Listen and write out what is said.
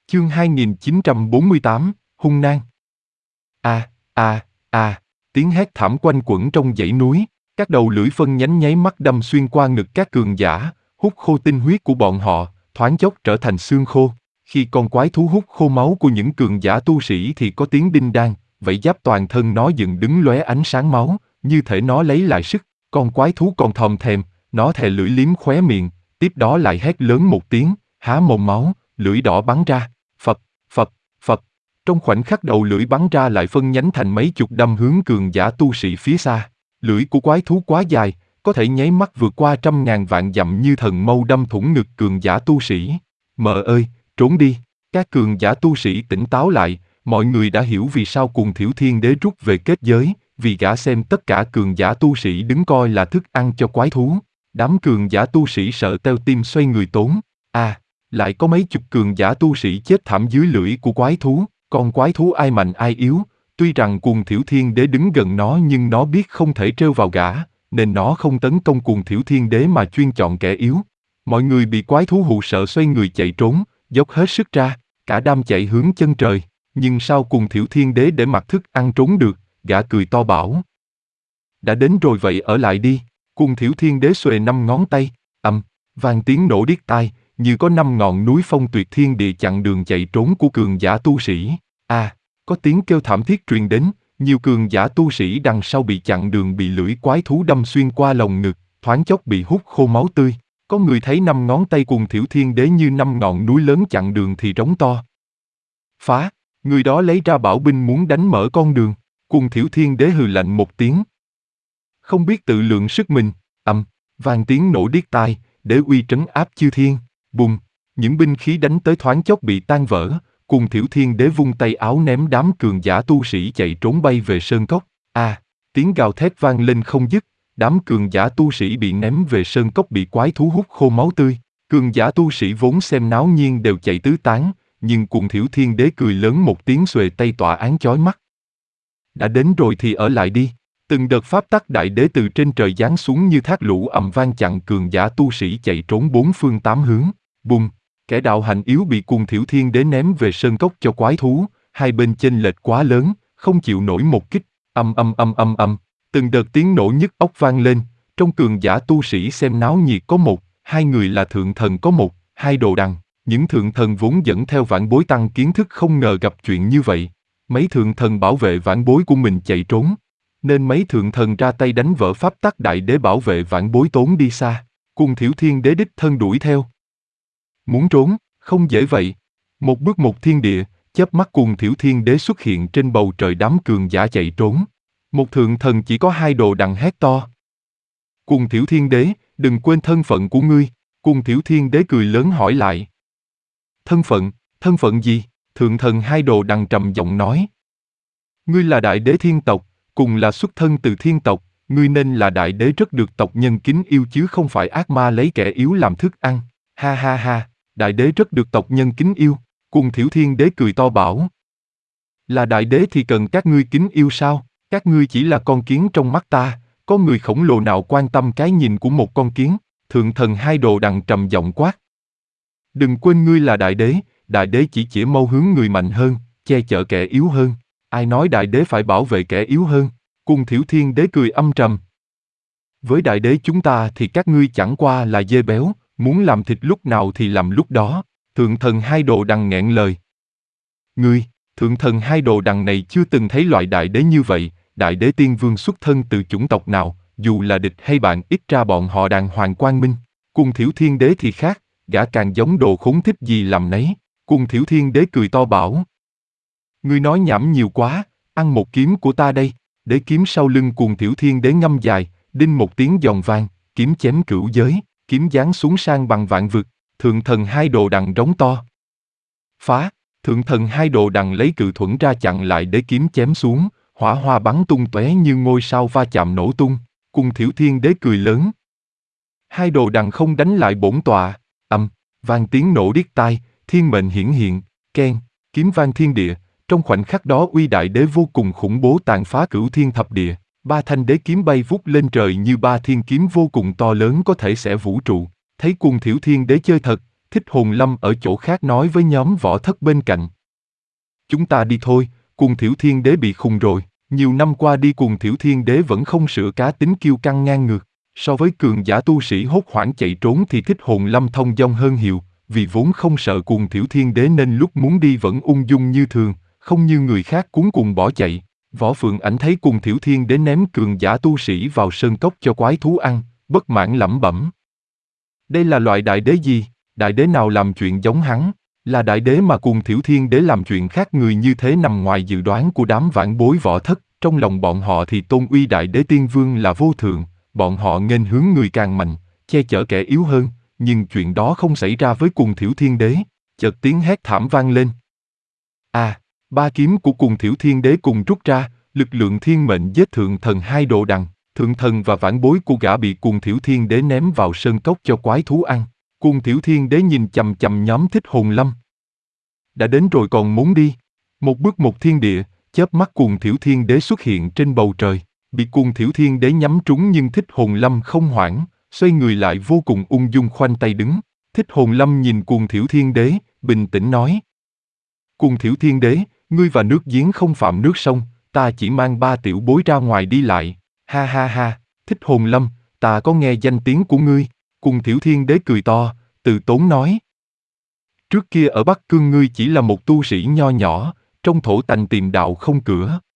Chương 2948, hung nan. Tiếng hét thảm quanh quẩn trong dãy núi, các đầu lưỡi phân nhánh nháy mắt đâm xuyên qua ngực các cường giả, hút khô tinh huyết của bọn họ, thoáng chốc trở thành xương khô. Khi con quái thú hút khô máu của những cường giả tu sĩ thì có tiếng đinh đan, vảy giáp toàn thân nó dựng đứng lóe ánh sáng máu, như thể nó lấy lại sức. Con quái thú còn thòm thèm, nó thè lưỡi liếm khóe miệng, tiếp đó lại hét lớn một tiếng, há mồm máu, lưỡi đỏ bắn ra, phập, phập, phập. Trong khoảnh khắc đầu lưỡi bắn ra lại phân nhánh thành mấy chục đâm hướng cường giả tu sĩ phía xa. Lưỡi của quái thú quá dài, có thể nháy mắt vượt qua 100.000 vạn dặm như thần mâu đâm thủng ngực cường giả tu sĩ. Mợ ơi, trốn đi! Các cường giả tu sĩ tỉnh táo lại, mọi người đã hiểu vì sao Cuồng Thiểu Thiên Đế rút về kết giới, vì gã xem tất cả cường giả tu sĩ đứng coi là thức ăn cho quái thú. Đám cường giả tu sĩ sợ teo tim xoay người trốn. Lại có mấy chục cường giả tu sĩ chết thảm dưới lưỡi của quái thú. Con quái thú ai mạnh ai yếu, tuy rằng Cuồng Thiểu Thiên Đế đứng gần nó nhưng nó biết không thể trêu vào gã, nên nó không tấn công Cuồng Thiểu Thiên Đế mà chuyên chọn kẻ yếu. Mọi người bị quái thú hù sợ xoay người chạy trốn, dốc hết sức ra, cả đám chạy hướng chân trời. Nhưng sao Cuồng Thiểu Thiên Đế để mặc thức ăn trốn được? Gã cười to bảo: đã đến rồi vậy ở lại đi. Cuồng Thiểu Thiên Đế xuề 5 ngón tay, vang tiếng nổ điếc tai, như có 5 ngọn núi phong tuyệt thiên địa chặn đường chạy trốn của cường giả tu sĩ. Có tiếng kêu thảm thiết truyền đến, nhiều cường giả tu sĩ đằng sau bị chặn đường bị lưỡi quái thú đâm xuyên qua lồng ngực, thoáng chốc bị hút khô máu tươi. Có người thấy 5 ngón tay Cuồng Thiểu Thiên Đế như 5 ngọn núi lớn chặn đường thì rống to: phá! Người đó lấy ra bảo binh muốn đánh mở con đường. Cuồng Thiểu Thiên Đế hừ lạnh một tiếng, không biết tự lượng sức mình. Vang tiếng nổ điếc tai, đế uy trấn áp chư thiên. Bùng! Những binh khí đánh tới thoáng chốc bị tan vỡ. Cuồng Thiểu Thiên Đế vung tay áo ném đám cường giả tu sĩ chạy trốn bay về sơn cốc. Tiếng gào thét vang lên không dứt. Đám cường giả tu sĩ bị ném về sơn cốc bị quái thú hút khô máu tươi. Cường giả tu sĩ vốn xem náo nhiên đều chạy tứ tán, nhưng Cuồng Thiểu Thiên Đế cười lớn một tiếng xuề tay tỏa án chói mắt: đã đến rồi thì ở lại đi. Từng đợt pháp tắc đại đế từ trên trời giáng xuống như thác lũ ầm vang chặn cường giả tu sĩ chạy trốn bốn phương tám hướng. Bùng! Kẻ đạo hạnh yếu bị Cuồng Thiểu Thiên Đế ném về sơn cốc cho quái thú, hai bên chênh lệch quá lớn, không chịu nổi một kích. Từng đợt tiếng nổ nhức óc vang lên, trong cường giả tu sĩ xem náo nhiệt có một, hai người là thượng thần có một, hai đồ đằng. Những thượng thần vốn dẫn theo vãn bối tăng kiến thức không ngờ gặp chuyện như vậy. Mấy thượng thần bảo vệ vãn bối của mình chạy trốn, nên mấy thượng thần ra tay đánh vỡ pháp tắc đại đế bảo vệ vãn bối trốn đi xa. Cuồng Thiểu Thiên Đế đích thân đuổi theo. Muốn trốn, không dễ vậy. Một bước một thiên địa, chớp mắt Cuồng Thiểu Thiên Đế xuất hiện trên bầu trời, đám cường giả chạy trốn. Một thượng thần chỉ có hai đồ đằng hét to: Cuồng Thiểu Thiên Đế, đừng quên thân phận của ngươi. Cuồng Thiểu Thiên Đế cười lớn hỏi lại: thân phận gì? Thượng thần hai đồ đằng trầm giọng nói: ngươi là đại đế thiên tộc, cùng là xuất thân từ thiên tộc, ngươi nên là đại đế rất được tộc nhân kính yêu chứ không phải ác ma lấy kẻ yếu làm thức ăn. Ha ha ha, đại đế rất được tộc nhân kính yêu. Cuồng Thiểu Thiên Đế cười to bảo: là đại đế thì cần các ngươi kính yêu sao? Các ngươi chỉ là con kiến trong mắt ta, có người khổng lồ nào quan tâm cái nhìn của một con kiến? Thượng thần hai đồ đằng trầm giọng quát: đừng quên ngươi là đại đế chỉ chĩa mâu hướng người mạnh hơn, che chở kẻ yếu hơn. Ai nói đại đế phải bảo vệ kẻ yếu hơn? Cuồng Thiểu Thiên Đế cười âm trầm: với đại đế chúng ta thì các ngươi chẳng qua là dê béo, muốn làm thịt lúc nào thì làm lúc đó. Thượng thần hai đồ đằng nghẹn lời: ngươi, thượng thần hai đồ đằng này chưa từng thấy loại đại đế như vậy. Đại đế tiên vương xuất thân từ chủng tộc nào, dù là địch hay bạn, ít ra bọn họ đàng hoàng quang minh. Cuồng Thiểu Thiên Đế thì khác, gã càng giống đồ khốn thích gì làm nấy. Cuồng Thiểu Thiên Đế cười to bảo: ngươi nói nhảm nhiều quá, ăn một kiếm của ta đây. Đế kiếm sau lưng Cuồng Thiểu Thiên Đế ngâm dài, đinh một tiếng giòn vang, kiếm chém cửu giới, kiếm giáng xuống sang bằng vạn vực. Thượng thần hai đồ đằng rống to: phá! Thượng thần hai đồ đằng lấy cự thuẫn ra chặn lại đế kiếm chém xuống, hỏa hoa bắn tung tóe như ngôi sao va chạm nổ tung. Cuồng Thiểu Thiên Đế cười lớn: hai đồ đằng không đánh lại bổn tọa. Vang tiếng nổ điếc tai, thiên mệnh hiển hiện, keng, kiếm vang thiên địa. Trong khoảnh khắc đó uy đại đế vô cùng khủng bố tàn phá cửu thiên thập địa. Ba thanh đế kiếm bay vút lên trời như ba thiên kiếm vô cùng to lớn có thể xẻ vũ trụ. Thấy Cuồng Thiểu Thiên Đế chơi thật, Thích Hồn Lâm ở chỗ khác nói với nhóm võ thất bên cạnh. Chúng ta đi thôi, Cuồng Thiểu Thiên Đế bị khùng rồi. Nhiều năm qua đi Cuồng Thiểu Thiên Đế vẫn không sửa cá tính kiêu căng ngang ngược. So với cường giả tu sĩ hốt hoảng chạy trốn thì Thích Hồn Lâm thông dong hơn nhiều, vì vốn không sợ Cuồng Thiểu Thiên Đế nên lúc muốn đi vẫn ung dung như thường, không như người khác cuống cuồng bỏ chạy. Võ Phượng Ảnh thấy Cuồng Thiểu Thiên Đế ném cường giả tu sĩ vào sơn cốc cho quái thú ăn, bất mãn lẩm bẩm. Đây là loại đại đế gì? Đại đế nào làm chuyện giống hắn? Là đại đế mà Cuồng Thiểu Thiên Đế làm chuyện khác người như thế nằm ngoài dự đoán của đám vãn bối võ thất. Trong lòng bọn họ thì tôn uy đại đế tiên vương là vô thượng, bọn họ nghênh hướng người càng mạnh, che chở kẻ yếu hơn, nhưng chuyện đó không xảy ra với Cuồng Thiểu Thiên Đế. Chợt tiếng hét thảm vang lên. Ba kiếm của Cuồng Thiểu Thiên Đế cùng rút ra, lực lượng thiên mệnh giết thượng thần hai đồ đằng, thượng thần và vãn bối của gã bị Cuồng Thiểu Thiên Đế ném vào sơn cốc cho quái thú ăn. Cuồng Thiểu Thiên Đế nhìn chằm chằm nhóm Thích Hồn Lâm. Đã đến rồi còn muốn đi. Một bước một thiên địa, chớp mắt Cuồng Thiểu Thiên Đế xuất hiện trên bầu trời, bị Cuồng Thiểu Thiên Đế nhắm trúng nhưng Thích Hồn Lâm không hoảng, xoay người lại vô cùng ung dung khoanh tay đứng. Thích Hồn Lâm nhìn Cuồng Thiểu Thiên Đế, bình tĩnh nói. Cuồng Thiểu Thiên Đế, ngươi và nước giếng không phạm nước sông, ta chỉ mang 3 tiểu bối ra ngoài đi lại. Ha ha ha, Thích Hồn Lâm, ta có nghe danh tiếng của ngươi. Cuồng Thiểu Thiên Đế cười to, từ tốn nói. Trước kia ở Bắc Cương ngươi chỉ là một tu sĩ nho nhỏ, trong thổ tành tìm đạo không cửa.